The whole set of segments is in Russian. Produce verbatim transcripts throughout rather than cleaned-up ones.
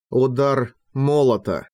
Удар молота.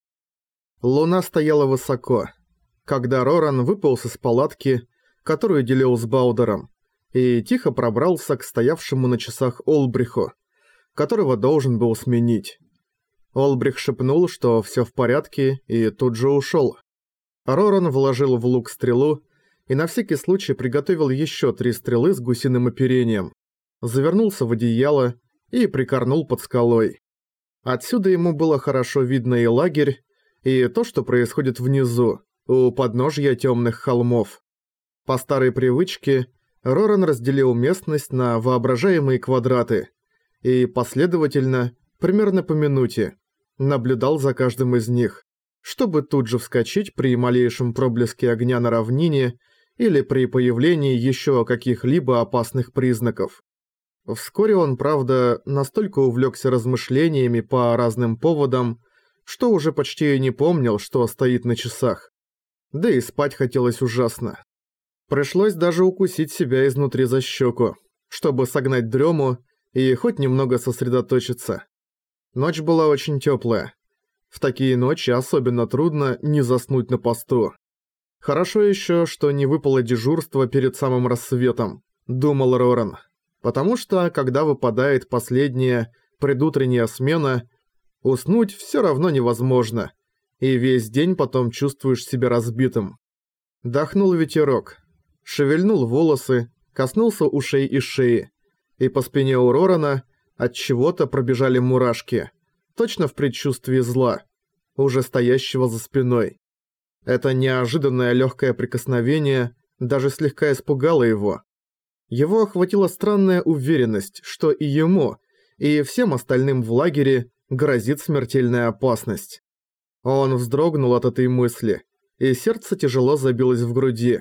Луна стояла высоко, когда Роран выполз из палатки, которую делил с Балдером, и тихо пробрался к стоявшему на часах Олбриху, которого должен был сменить. Олбрих шепнул, что всё в порядке, и тут же ушёл. Роран вложил в лук стрелу и на всякий случай приготовил ещё три стрелы с гусиным оперением, завернулся в одеяло и прикорнул под скалой. Отсюда ему было хорошо видно и лагерь, и то, что происходит внизу, у подножья тёмных холмов. По старой привычке Роран разделил местность на воображаемые квадраты и последовательно, примерно по минуте, наблюдал за каждым из них, чтобы тут же вскочить при малейшем проблеске огня на равнине или при появлении ещё каких-либо опасных признаков. Вскоре он, правда, настолько увлёкся размышлениями по разным поводам, что уже почти и не помнил, что стоит на часах. Да и спать хотелось ужасно. Пришлось даже укусить себя изнутри за щеку, чтобы согнать дрему и хоть немного сосредоточиться. Ночь была очень тёплая. В такие ночи особенно трудно не заснуть на посту. Хорошо ещё, что не выпало дежурство перед самым рассветом, думал Роран. Потому что, когда выпадает последняя предутренняя смена, уснуть всё равно невозможно, и весь день потом чувствуешь себя разбитым. Дохнул ветерок, шевельнул волосы, коснулся ушей и шеи, и по спине у Рорана от чего-то пробежали мурашки, точно в предчувствии зла, уже стоящего за спиной. Это неожиданное лёгкое прикосновение даже слегка испугало его. Его охватила странная уверенность, что и ему, и всем остальным в лагере грозит смертельная опасность. Он вздрогнул от этой мысли, и сердце тяжело забилось в груди.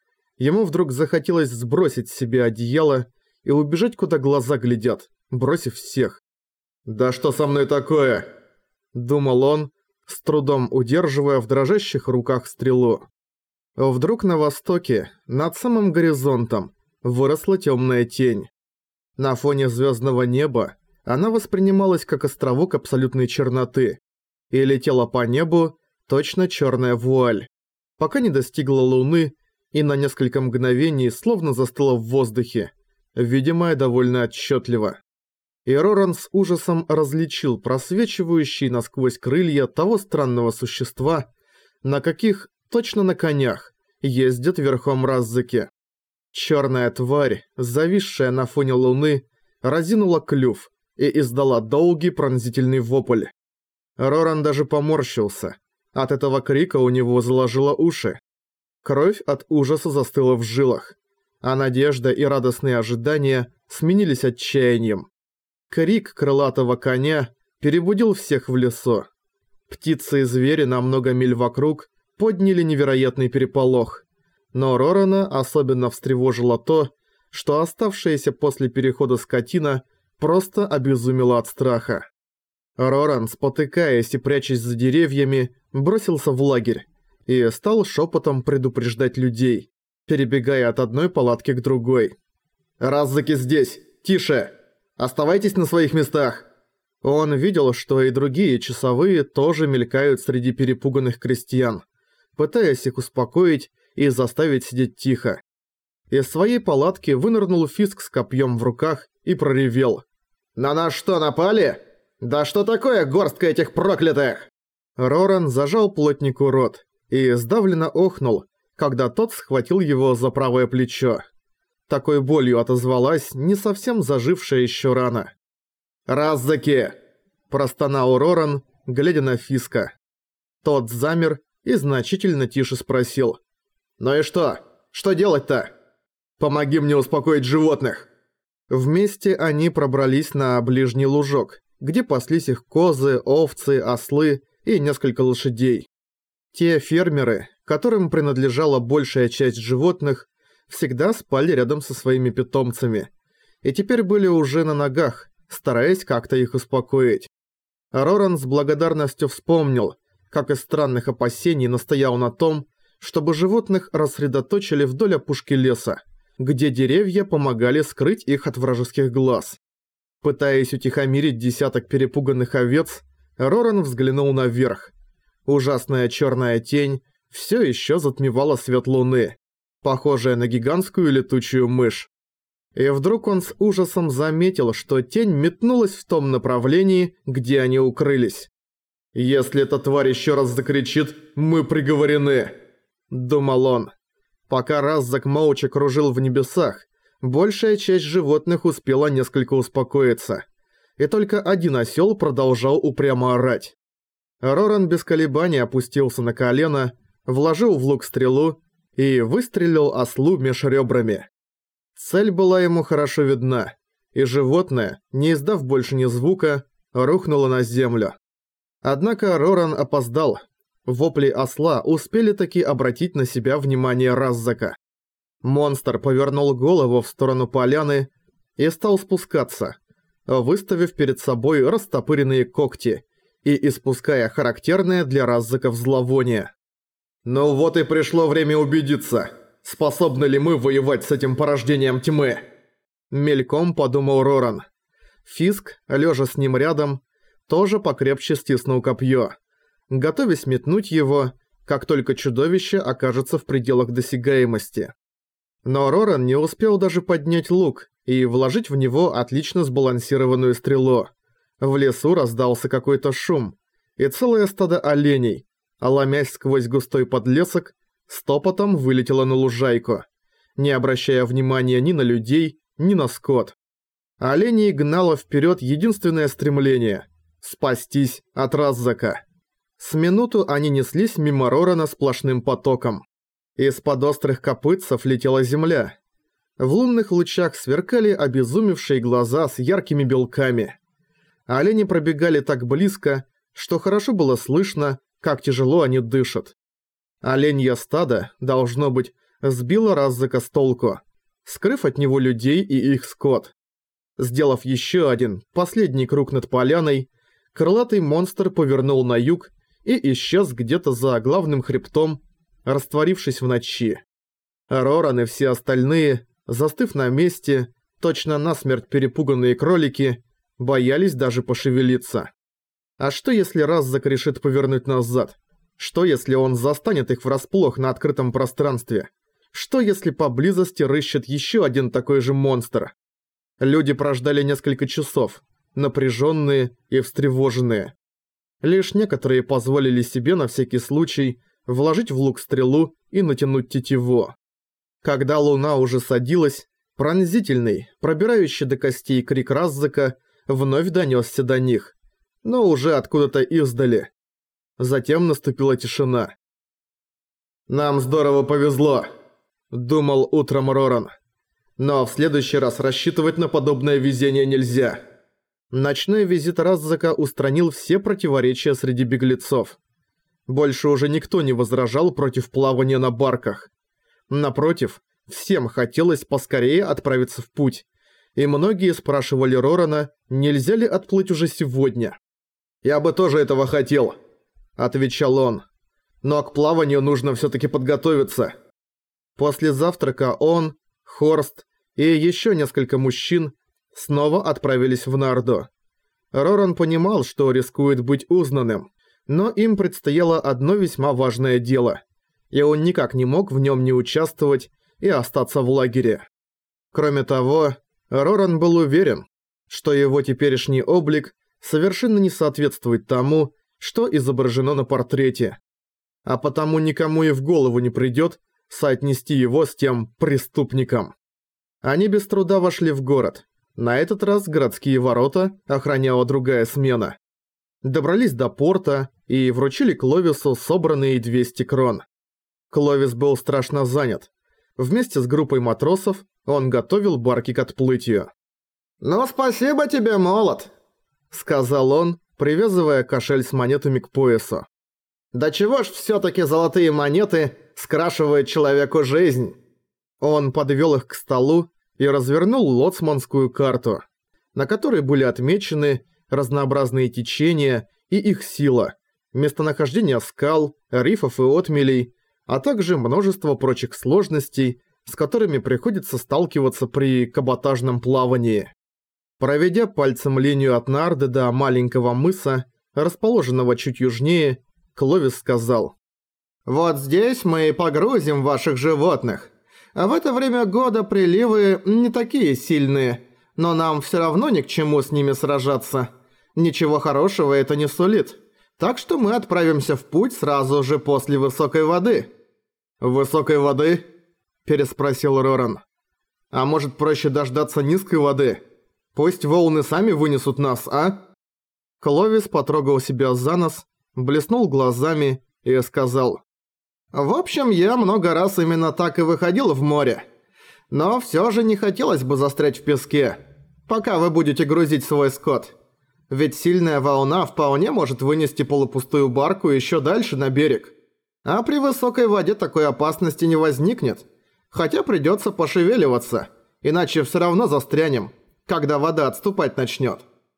Ему вдруг захотелось сбросить с себя одеяло и убежать, куда глаза глядят, бросив всех. «Да что со мной такое?» – думал он, с трудом удерживая в дрожащих руках стрелу. Вдруг на востоке, над самым горизонтом, выросла темная тень. На фоне звездного неба она воспринималась как островок абсолютной черноты и летела по небу точно черная вуаль, пока не достигла луны и на несколько мгновений словно застыла в воздухе, видимая довольно отчетливо. И Роран с ужасом различил просвечивающие насквозь крылья того странного существа, на каких, точно на конях, ездят верхом Раззаки. Черная тварь, зависшая на фоне луны, разинула клюв и издала долгий пронзительный вопль. Роран даже поморщился. От этого крика у него заложило уши. Кровь от ужаса застыла в жилах, а надежда и радостные ожидания сменились отчаянием. Крик крылатого коня перебудил всех в лесу. Птицы и звери на много миль вокруг подняли невероятный переполох. Но Рорана особенно встревожило то, что оставшаяся после перехода скотина просто обезумела от страха. Роран, спотыкаясь и прячась за деревьями, бросился в лагерь и стал шепотом предупреждать людей, перебегая от одной палатки к другой. «Раззаки здесь! Тише! Оставайтесь на своих местах!» Он видел, что и другие часовые тоже мелькают среди перепуганных крестьян, пытаясь их успокоить и заставить сидеть тихо. Из своей палатки вынырнул Фиск с копьем в руках и проревел. «На нас что, напали? Да что такое горстка этих проклятых?» Роран зажал плотнику рот и сдавленно охнул, когда тот схватил его за правое плечо. Такой болью отозвалась не совсем зажившая еще рана. «Раззаки!» – простонал Роран, глядя на Фиска. Тот замер и значительно тише спросил. «Ну и что? Что делать-то? Помоги мне успокоить животных!» Вместе они пробрались на ближний лужок, где паслись их козы, овцы, ослы и несколько лошадей. Те фермеры, которым принадлежала большая часть животных, всегда спали рядом со своими питомцами, и теперь были уже на ногах, стараясь как-то их успокоить. Роран с благодарностью вспомнил, как из странных опасений настоял на том, чтобы животных рассредоточили вдоль опушки леса, где деревья помогали скрыть их от вражеских глаз. Пытаясь утихомирить десяток перепуганных овец, Роран взглянул наверх. Ужасная черная тень все еще затмевала свет луны, похожая на гигантскую летучую мышь. И вдруг он с ужасом заметил, что тень метнулась в том направлении, где они укрылись. «Если эта тварь еще раз закричит, мы приговорены!» – думал он. Пока Раззак молча кружил в небесах, большая часть животных успела несколько успокоиться. И только один осел продолжал упрямо орать. Роран без колебаний опустился на колено, вложил в лук стрелу и выстрелил ослу меж ребрами. Цель была ему хорошо видна, и животное, не издав больше ни звука, рухнуло на землю. Однако Роран опоздал. Вопли осла успели таки обратить на себя внимание Раззака. Монстр повернул голову в сторону поляны и стал спускаться, выставив перед собой растопыренные когти и испуская характерное для Раззаков зловоние. «Ну вот и пришло время убедиться, способны ли мы воевать с этим порождением тьмы?» Мельком подумал Роран. Фиск, лежа с ним рядом, тоже покрепче стиснул копье, готовясь метнуть его, как только чудовище окажется в пределах досягаемости. Но Роран не успел даже поднять лук и вложить в него отлично сбалансированную стрелу. В лесу раздался какой-то шум, и целое стадо оленей, ломясь сквозь густой подлесок, стопотом вылетело на лужайку, не обращая внимания ни на людей, ни на скот. Оленей гнало вперед единственное стремление – спастись от Раззака. С минуту они неслись мимо Рорана сплошным потоком. Из-под острых копытцев летела земля. В лунных лучах сверкали обезумевшие глаза с яркими белками. Олени пробегали так близко, что хорошо было слышно, как тяжело они дышат. Оленье стадо, должно быть, сбило Раззака с толку, скрыв от него людей и их скот. Сделав еще один, последний круг над поляной, крылатый монстр повернул на юг и исчез где-то за главным хребтом, растворившись в ночи. Роран и все остальные, застыв на месте, точно насмерть перепуганные кролики, боялись даже пошевелиться. А что если Раззак решит повернуть назад? Что если он застанет их врасплох на открытом пространстве? Что если поблизости рыщет еще один такой же монстр? Люди прождали несколько часов, напряженные и встревоженные. Лишь некоторые позволили себе на всякий случай вложить в лук стрелу и натянуть тетиву. Когда луна уже садилась, пронзительный, пробирающий до костей крик Раззака вновь донесся до них, но уже откуда-то издали. Затем наступила тишина. «Нам здорово повезло», — думал утром Роран. «Но в следующий раз рассчитывать на подобное везение нельзя». Ночной визит Раззака устранил все противоречия среди беглецов. Больше уже никто не возражал против плавания на барках. Напротив, всем хотелось поскорее отправиться в путь, и многие спрашивали Рорана, нельзя ли отплыть уже сегодня. «Я бы тоже этого хотел», — отвечал он. «Но к плаванию нужно все-таки подготовиться». После завтрака он, Хорст и еще несколько мужчин снова отправились в Нарду. Роран понимал, что рискует быть узнанным, но им предстояло одно весьма важное дело, и он никак не мог в нем не участвовать и остаться в лагере. Кроме того, Роран был уверен, что его теперешний облик совершенно не соответствует тому, что изображено на портрете, а потому никому и в голову не придет соотнести его с тем преступником. Они без труда вошли в город. На этот раз городские ворота охраняла другая смена. Добрались до порта и вручили Кловису собранные двести крон. Кловис был страшно занят. Вместе с группой матросов он готовил барки к отплытию. «Ну, спасибо тебе, молот», — сказал он, привязывая кошель с монетами к поясу. «Да чего ж всё-таки золотые монеты скрашивают человеку жизнь?» Он подвёл их к столу и развернул лоцманскую карту, на которой были отмечены разнообразные течения и их сила, местонахождение скал, рифов и отмелей, а также множество прочих сложностей, с которыми приходится сталкиваться при каботажном плавании. Проведя пальцем линию от Нарды до маленького мыса, расположенного чуть южнее, Кловис сказал: «Вот здесь мы и погрузим ваших животных. А в это время года приливы не такие сильные, но нам всё равно ни к чему с ними сражаться. Ничего хорошего это не сулит. Так что мы отправимся в путь сразу же после высокой воды». «Высокой воды?» – переспросил Роран. «А может, проще дождаться низкой воды? Пусть волны сами вынесут нас, а?» Кловис потрогал себя за нос, блеснул глазами и сказал: «В общем, я много раз именно так и выходил в море. Но всё же не хотелось бы застрять в песке, пока вы будете грузить свой скот. Ведь сильная волна вполне может вынести полупустую барку ещё дальше на берег. А при высокой воде такой опасности не возникнет. Хотя придётся пошевеливаться, иначе всё равно застрянем, когда вода отступать начнёт.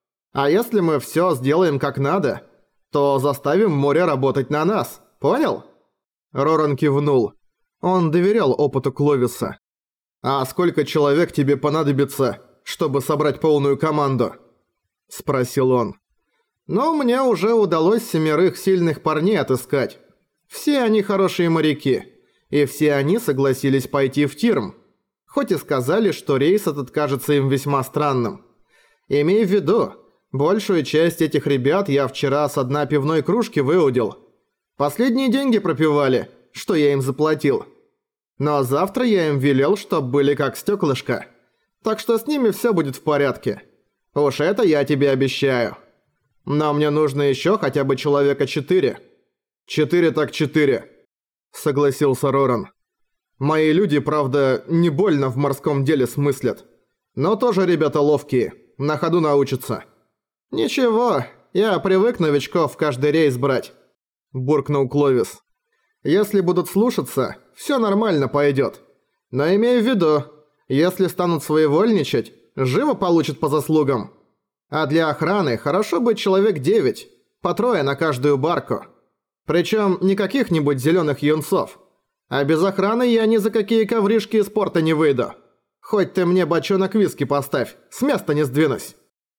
А если мы всё сделаем как надо, то заставим море работать на нас, понял?» Роран кивнул. Он доверял опыту Кловиса. «А сколько человек тебе понадобится, чтобы собрать полную команду?» – спросил он. «Ну, мне уже удалось семерых сильных парней отыскать. Все они хорошие моряки, и все они согласились пойти в Тирм, хоть и сказали, что рейс этот кажется им весьма странным. Имей в виду, большую часть этих ребят я вчера с дна пивной кружки выудил. Последние деньги пропивали, что я им заплатил. Но завтра я им велел, чтоб были как стёклышко. Так что с ними всё будет в порядке. Уж это я тебе обещаю. Но мне нужно ещё хотя бы человека четыре». «Четыре так четыре», — согласился Роран. «Мои люди, правда, не больно в морском деле смыслят. Но тоже ребята ловкие, на ходу научатся». «Ничего, я привык новичков в каждый рейс брать», — буркнул Кловис. «Если будут слушаться, всё нормально пойдёт. Но имей в виду, если станут своевольничать, живо получат по заслугам. А для охраны хорошо быть человек девять, по трое на каждую барку. Причём не каких-нибудь зелёных юнцов. А без охраны я ни за какие ковришки из порта не выйду. Хоть ты мне бочонок виски поставь, с места не сдвинусь».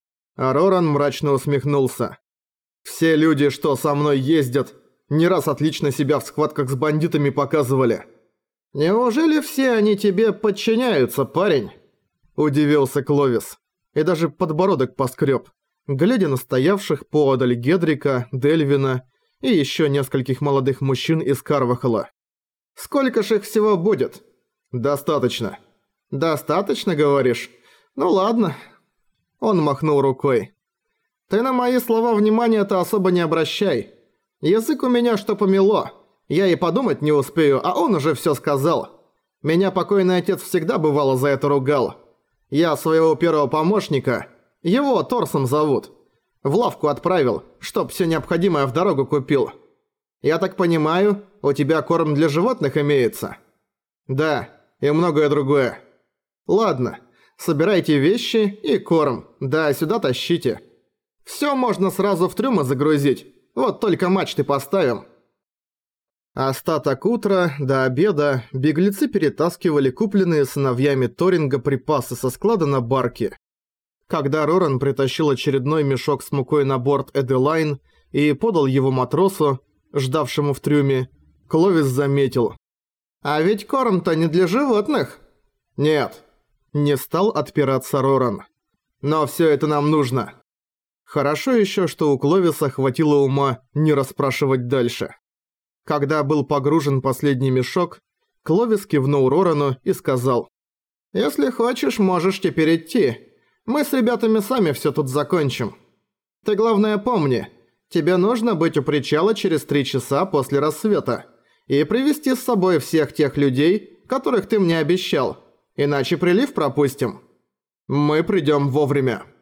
А Роран мрачно усмехнулся. «Все люди, что со мной ездят, не раз отлично себя в схватках с бандитами показывали». «Неужели все они тебе подчиняются, парень?» – удивился Кловис. И даже подбородок поскреб, глядя на стоявших поодаль Гедрика, Дельвина и еще нескольких молодых мужчин из Карвахала. «Сколько ж их всего будет?» «Достаточно». «Достаточно, говоришь? Ну ладно». Он махнул рукой. «Ты на мои слова внимания-то особо не обращай. Язык у меня что помело. Я и подумать не успею, а он уже всё сказал. Меня покойный отец всегда бывало за это ругал. Я своего первого помощника, его Торсом зовут, в лавку отправил, чтоб всё необходимое в дорогу купил. Я так понимаю, у тебя корм для животных имеется?» «Да, и многое другое». «Ладно, собирайте вещи и корм, да сюда тащите. Всё можно сразу в трюмы загрузить, вот только мачты поставим». Остаток утра до обеда беглецы перетаскивали купленные сыновьями Торинга припасы со склада на барке. Когда Роран притащил очередной мешок с мукой на борт Эделайн и подал его матросу, ждавшему в трюме, Кловис заметил: «А ведь корм-то не для животных». «Нет», – не стал отпираться Роран. «Но всё это нам нужно». Хорошо ещё, что у Кловиса хватило ума не расспрашивать дальше. Когда был погружен последний мешок, Кловис кивнул Рорану и сказал: «Если хочешь, можешь теперь идти. Мы с ребятами сами всё тут закончим. Ты главное помни, тебе нужно быть у причала через три часа после рассвета и привести с собой всех тех людей, которых ты мне обещал, иначе прилив пропустим». «Мы придём вовремя».